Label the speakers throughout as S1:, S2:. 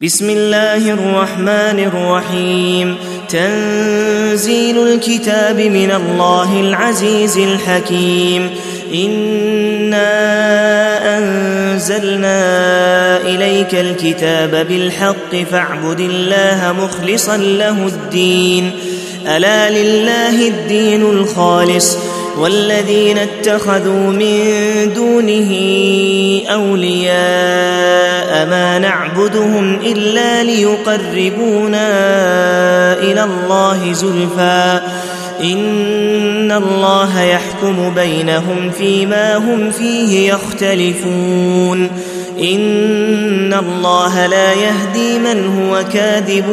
S1: بسم الله الرحمن الرحيم. تنزيل الكتاب من الله العزيز الحكيم. إنا أنزلنا إليك الكتاب بالحق فاعبد الله مخلصا له الدين. ألا لله الدين الخالص والذين اتخذوا من دونه أولياء ما نعبدهم إلا ليقربونا إلى الله زلفى إن الله يحكم بينهم فيما هم فيه يختلفون. إن الله لا يهدي من هو كاذب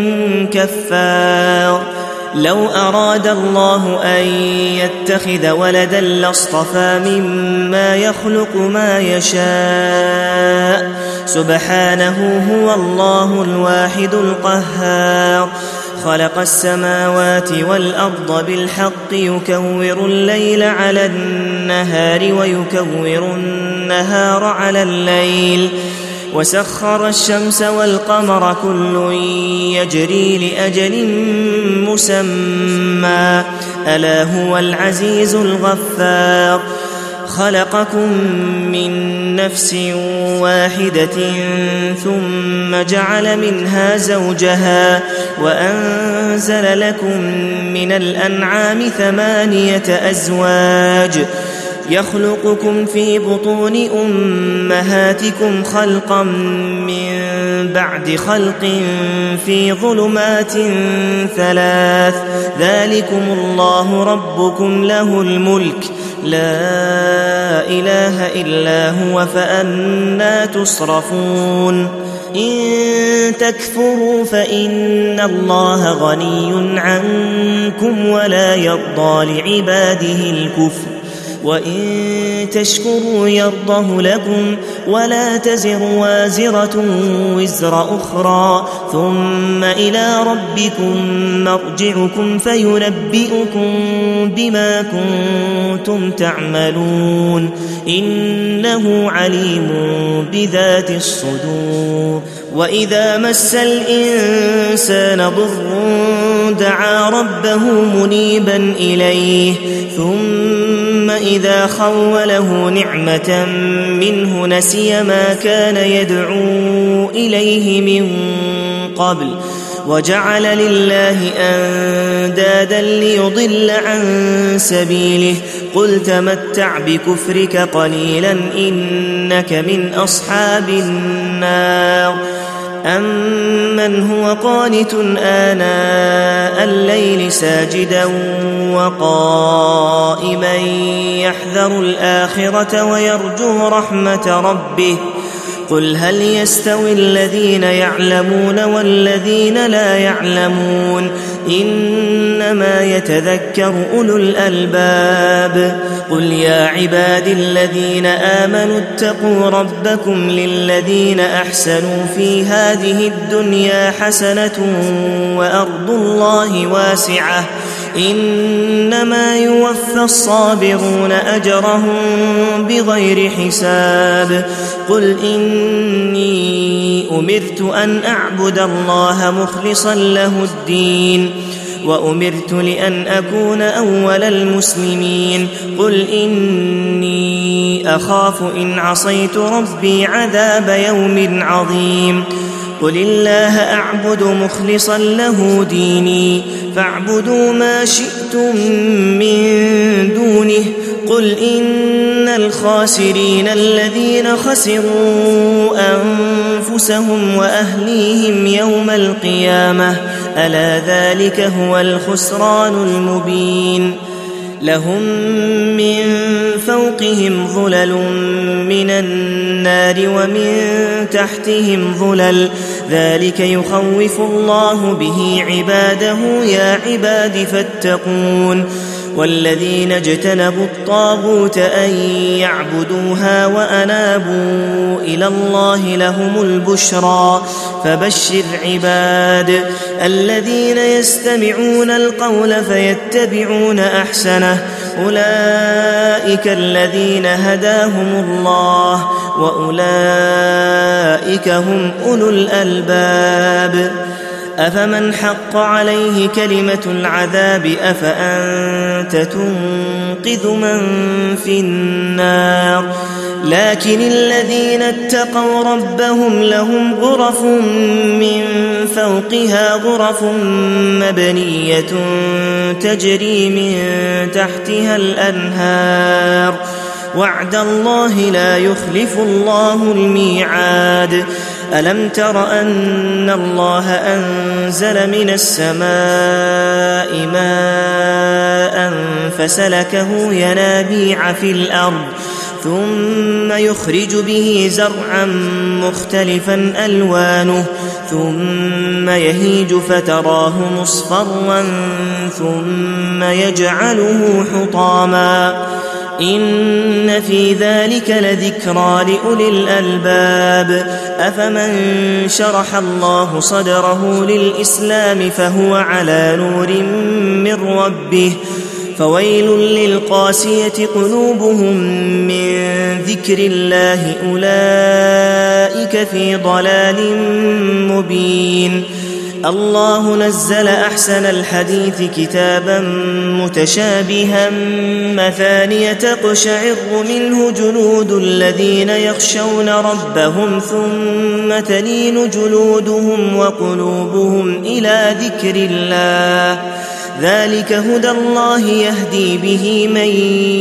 S1: كفار. لو أراد الله أن يتخذ ولدا لاصطفى مما يخلق ما يشاء سبحانه هو الله الواحد القهار. خلق السماوات والأرض بالحق يكور الليل على النهار ويكور النهار على الليل وسخر الشمس والقمر كل يجري لأجل مسمى ألا هو العزيز الغفار. خلقكم من نفس واحدة ثم جعل منها زوجها وأنزل لكم من الأنعام 8 أزواج يخلقكم في بطون أمهاتكم خلقا من بعد خلق في ظلمات 3 ذلكم الله ربكم له الملك لا إله إلا هو فأنى تصرفون. إن تكفروا فإن الله غني عنكم ولا يرضى لعباده الكفر وإن تشكروا يرضه لكم ولا تزر وازرة وزر أخرى ثم إلى ربكم مرجعكم فينبئكم بما كنتم تعملون إنه عليم بذات الصدور. وإذا مس الإنسان ضر دعا ربه منيبا إليه ثم إذا خوله نعمة منه نسي ما كان يدعو إليه من قبل وجعل لله أندادا ليضل عن سبيله قل تمتع بكفرك قليلا إنك من أصحاب النار. أمن هو قانت آناء الليل ساجدا وقائما يحذر الآخرة ويرجو رحمة ربه قل هل يستوي الذين يعلمون والذين لا يعلمون إنما يتذكر أولو الألباب. قل يا عباد الذين آمنوا اتقوا ربكم للذين أحسنوا في هذه الدنيا حسنة وأرض الله واسعة إنما يوفى الصابرون أجرهم بغير حساب. قل إني أمرت أن أعبد الله مخلصا له الدين وأمرت لأن أكون أول المسلمين. قل إني أخاف إن عصيت ربي عذاب يوم عظيم. قل الله أعبد مخلصا له ديني فاعبدوا ما شئتم من دونه. قل إن الخاسرين الذين خسروا أنفسهم وأهليهم يوم القيامة ألا ذلك هو الخسران المبين. لهم من فوقهم ظلل من النار ومن تحتهم ظلل ذلك يخوف الله به عباده يا عباد فاتقون. والذين اجتنبوا الطاغوت أن يعبدوها وأنابوا إلى الله لهم البشرى فبشر عباد الذين يستمعون القول فيتبعون أحسنه أولئك الذين هداهم الله وأولئك هم أولو الألباب. أفمن حق عليه كلمة العذاب أفأنت تنقذ من في النار. لكن الذين اتقوا ربهم لهم غرف من فوقها غرف مبنية تجري من تحتها الأنهار وعد الله لا يخلف الله الميعاد. ألم تر أن الله أنزل من السماء ماء فسلكه ينابيع في الأرض ثم يخرج به زرعا مختلفا ألوانه ثم يهيج فتراه مصفرا ثم يجعله حطاما إن في ذلك لذكرى لأولي الألباب. أفمن شرح الله صدره للإسلام فهو على نور من ربه فويل للقاسية قلوبهم من ذكر الله أولئك في ضلال مبين. الله نزل أحسن الحديث كتابا متشابها مثانية تقشعر منه جلود الذين يخشون ربهم ثم تلين جلودهم وقلوبهم إلى ذكر الله ذلك هدى الله يهدي به من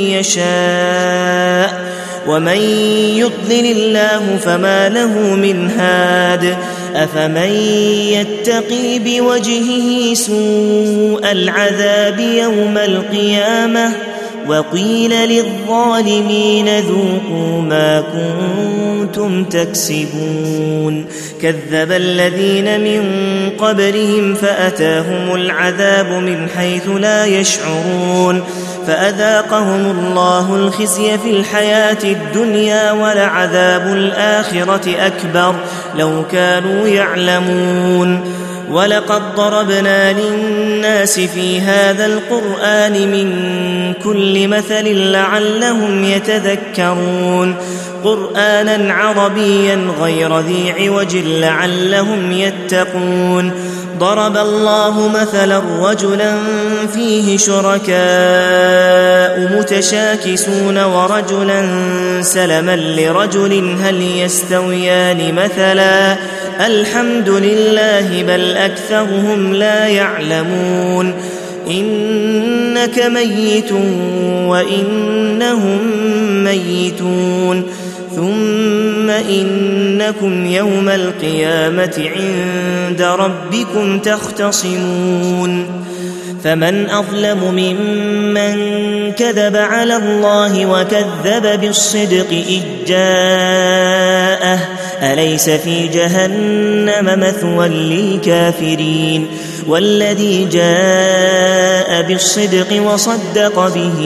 S1: يشاء ومن يضلل الله فما له من هاد. أفمن يتقي بوجهه سوء العذاب يوم القيامة وقيل للظالمين ذوقوا ما كنتم تكسبون. كذب الذين من قبلهم فأتاهم العذاب من حيث لا يشعرون فأذاقهم الله الخزي في الحياة الدنيا ولعذاب الآخرة أكبر لو كانوا يعلمون. ولقد ضربنا للناس في هذا القرآن من كل مثل لعلهم يتذكرون قرآنا عربيا غير ذي عوج لعلهم يتقون. ضرب الله مثلا رجلا فيه شركاء متشاكسون ورجلا سلما لرجل هل يستويان مثلا الحمد لله بل أكثرهم لا يعلمون. إنك ميت وإنهم ميتون ثم إنكم يوم القيامة عند ربكم تختصمون. فمن أظلم ممن كذب على الله وكذب بالصدق إذ جاءه أليس في جهنم مثوى للكافرين والذي جاء بالصدق وصدق به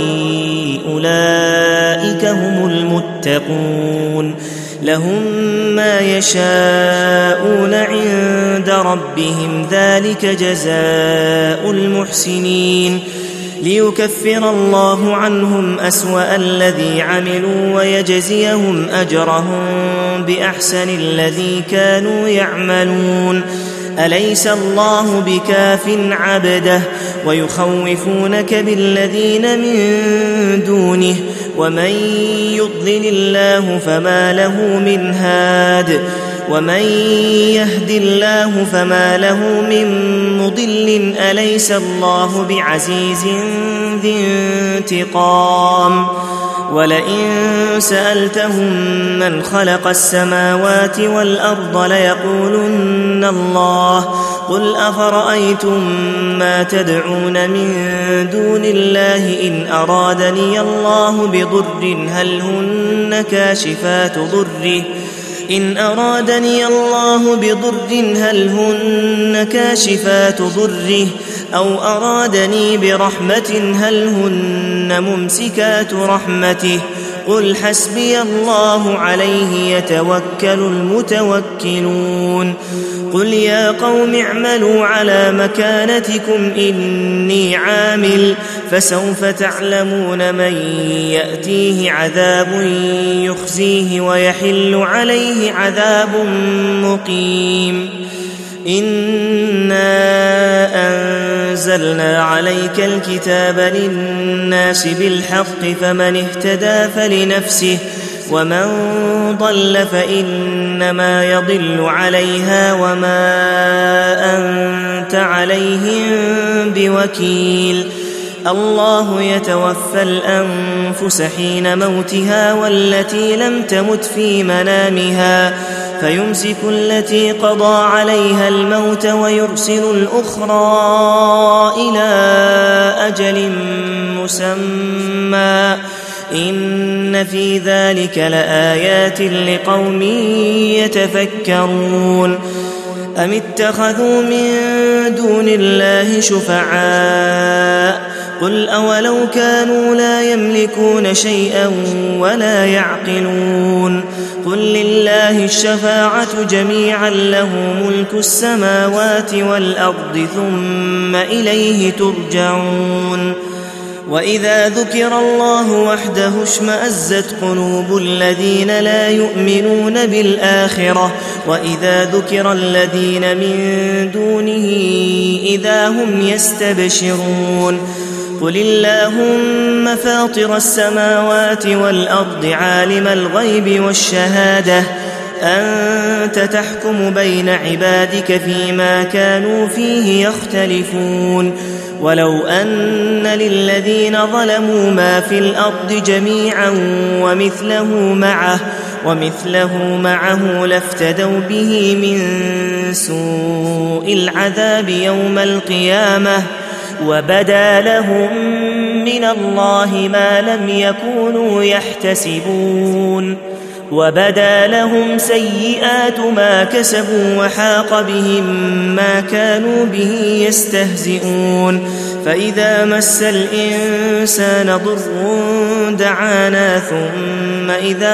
S1: أولئك هم المتقون. لهم ما يشاءون عند ربهم ذلك جزاء المحسنين ليكفر الله عنهم أسوأ الذي عملوا ويجزيهم أجرهم بأحسن الذي كانوا يعملون. أليس الله بكاف عبده ويخوفونك بالذين من دونه ومن يضلل الله فما له من هاد ومن يهد الله فما له من مضل. أليس الله بعزيز ذي انتقام. ولئن سألتهم من خلق السماوات والأرض ليقولن الله قل أفرأيتم ما تدعون من دون الله إن أرادني الله بضر هل هن كاشفات ضره أو أرادني برحمة هل هن ممسكات رحمته قل حسبي الله عليه يتوكل المتوكلون قل يا قوم اعملوا على مكانتكم إني عامل فسوف تعلمون من يأتيه عذاب يخزيه ويحل عليه عذاب مقيم إنا أنزلنا عليك الكتاب للناس بالحق فمن اهتدى فلنفسه ومن ضل فإنما يضل عليها وما أنت عليهم بوكيل الله يتوفى الأنفس حين موتها والتي لم تمت في منامها فيمسك التي قضى عليها الموت ويرسل الأخرى إلى أجل مسمى إن في ذلك لآيات لقوم يتفكرون أم اتخذوا من دون الله شفعاء قل أولو كانوا لا يملكون شيئا ولا يعقلون قل لله الشفاعة جميعا له ملك السماوات والأرض ثم إليه ترجعون وإذا ذكر الله وحده اشمأزت قلوب الذين لا يؤمنون بالآخرة وإذا ذكر الذين من دونه إذا هم يستبشرون قل اللهم فاطر السماوات والأرض عالم الغيب والشهادة أنت تحكم بين عبادك فيما كانوا فيه يختلفون ولو أن للذين ظلموا ما في الأرض جميعا ومثله معه لافتدوا به من سوء العذاب يوم القيامة وبدا لهم من الله ما لم يكونوا يحتسبون وبدا لهم سيئات ما كسبوا وحاق بهم ما كانوا به يستهزئون فإذا مس الإنسان ضر دعانا ثم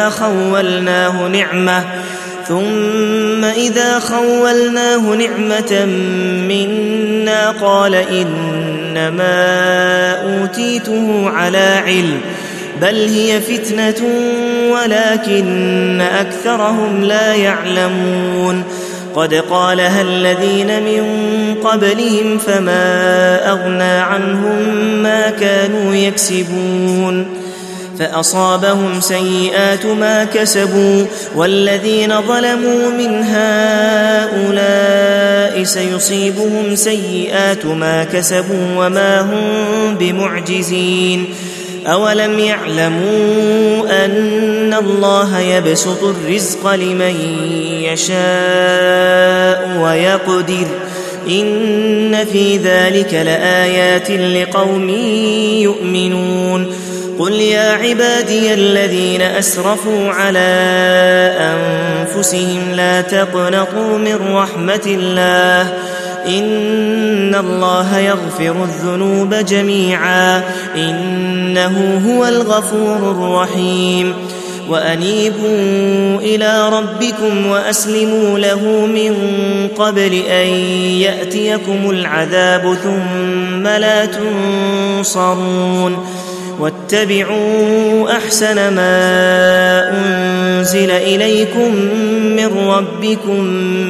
S1: إذا خولناه نعمة منا قال إنما أوتيته على علم بل هي فتنة ولكن أكثرهم لا يعلمون قد قالها الذين من قبلهم فما أغنى عنهم ما كانوا يكسبون فأصابهم سيئات ما كسبوا والذين ظلموا من هؤلاء سيصيبهم سيئات ما كسبوا وما هم بمعجزين أولم يعلموا أن الله يبسط الرزق لمن يشاء ويقدر إن في ذلك لآيات لقوم يؤمنون قل يا عبادي الذين أسرفوا على أنفسهم لا تقنطوا من رحمة الله إن الله يغفر الذنوب جميعا إنه هو الغفور الرحيم وأنيبوا إلى ربكم وأسلموا له من قبل أن يأتيكم العذاب ثم لا تنصرون واتبعوا أحسن ما أنزل إليكم من ربكم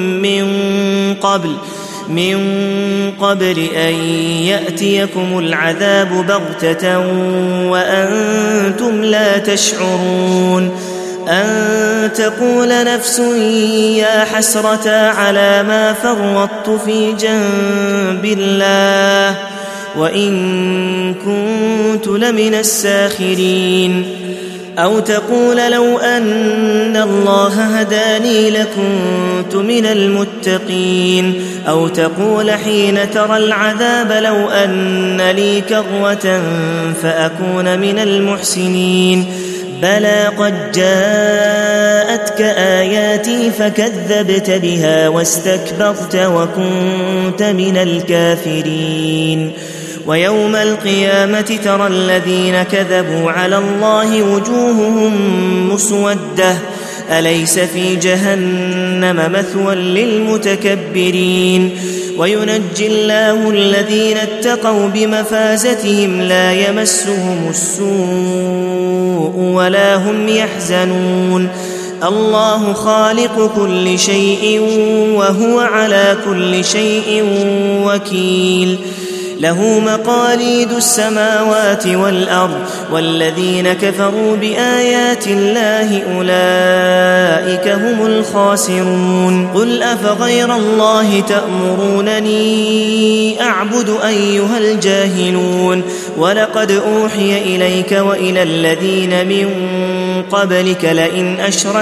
S1: من قبل أن يأتيكم العذاب بغتة وأنتم لا تشعرون أن تقول نفس يا حسرة على ما فرطت في جنب الله وإن كنت لمن الساخرين أو تقول لو أن الله هداني لكنت من المتقين أو تقول حين ترى العذاب لو أن لي كرة فأكون من المحسنين بلى قد جاءتك آياتي فكذبت بها واستكبرت وكنت من الكافرين ويوم القيامة ترى الذين كذبوا على الله وجوههم مسودة أليس في جهنم مثوى للمتكبرين وينجي الله الذين اتقوا بمفازتهم لا يمسهم السوء ولا هم يحزنون الله خالق كل شيء وهو على كل شيء وكيل له مقاليد السماوات والأرض والذين كفروا بآيات الله أولئك هم الخاسرون قل أفغير الله تأمرونني أعبد أيها الجاهلون ولقد أوحي إليك وإلى الذين من قبلك لئن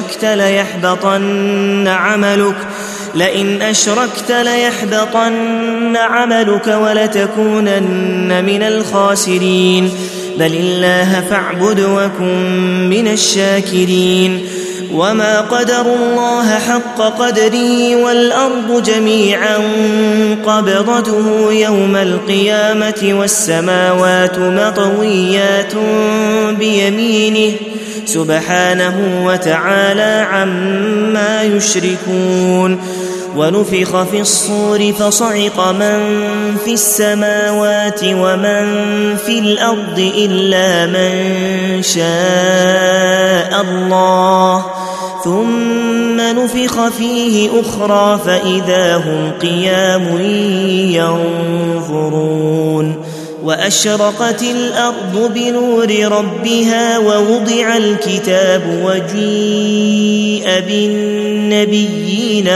S1: أشركت ليحبطن عملك ولتكونن من الخاسرين بل الله فاعبد وكن من الشاكرين وما قدروا الله حق قدره والأرض جميعا قبضته يوم القيامة والسماوات مطويات بيمينه سبحانه وتعالى عما يشركون ونفخ في الصور فصعق من في السماوات ومن في الأرض إلا من شاء الله ثم نفخ فيه أخرى فإذا هم قيام ينظرون وأشرقت الأرض بنور ربها ووضع الكتاب وجيء بالنبيين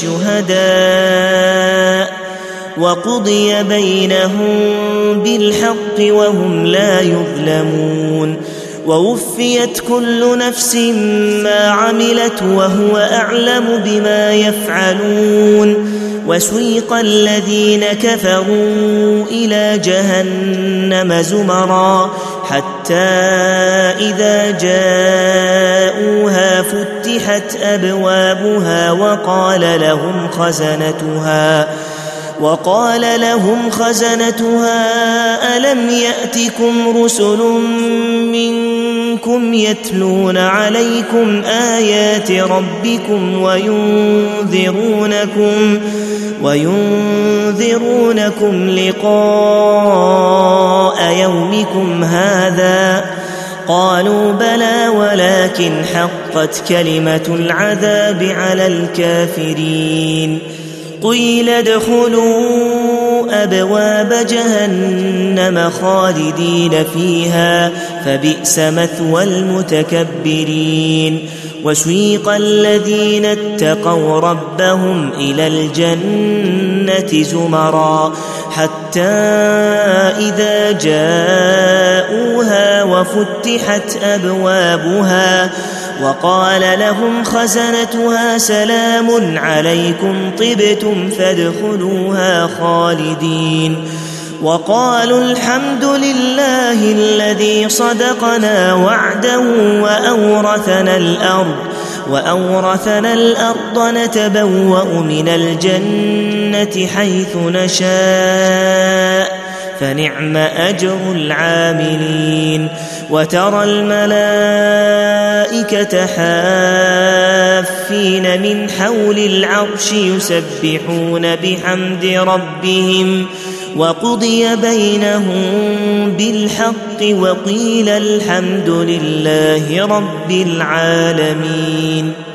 S1: والشهداء وقضي بينهم بالحق وهم لا يظلمون ووفيت كل نفس ما عملت وهو أعلم بما يفعلون وسيق الذين كفروا إلى جهنم زمرا حتى إذا جاءوها فتحت أبوابها وقال لهم خزنتها ألم يأتكم رسل منكم يتلون عليكم آيات ربكم وينذرونكم لقاء يومكم هذا قالوا بلى ولكن حقت كلمة العذاب على الكافرين قيل ادخلوا أبواب جهنم خالدين فيها فبئس مثوى المتكبرين وسيق الذين اتقوا ربهم إلى الجنة زمرا حتى إذا جاءوها وفتحت أبوابها وقال لهم خزنتها سلام عليكم طبتم فادخلوها خالدين وقالوا الحمد لله الذي صدقنا وعده وأورثنا الأرض نتبوأ من الجنة حيث نشاء فنعم أجر العاملين وترى الملائكة حافين من حول العرش يسبحون بحمد ربهم وقضي بينهم بالحق وقيل الحمد لله رب العالمين.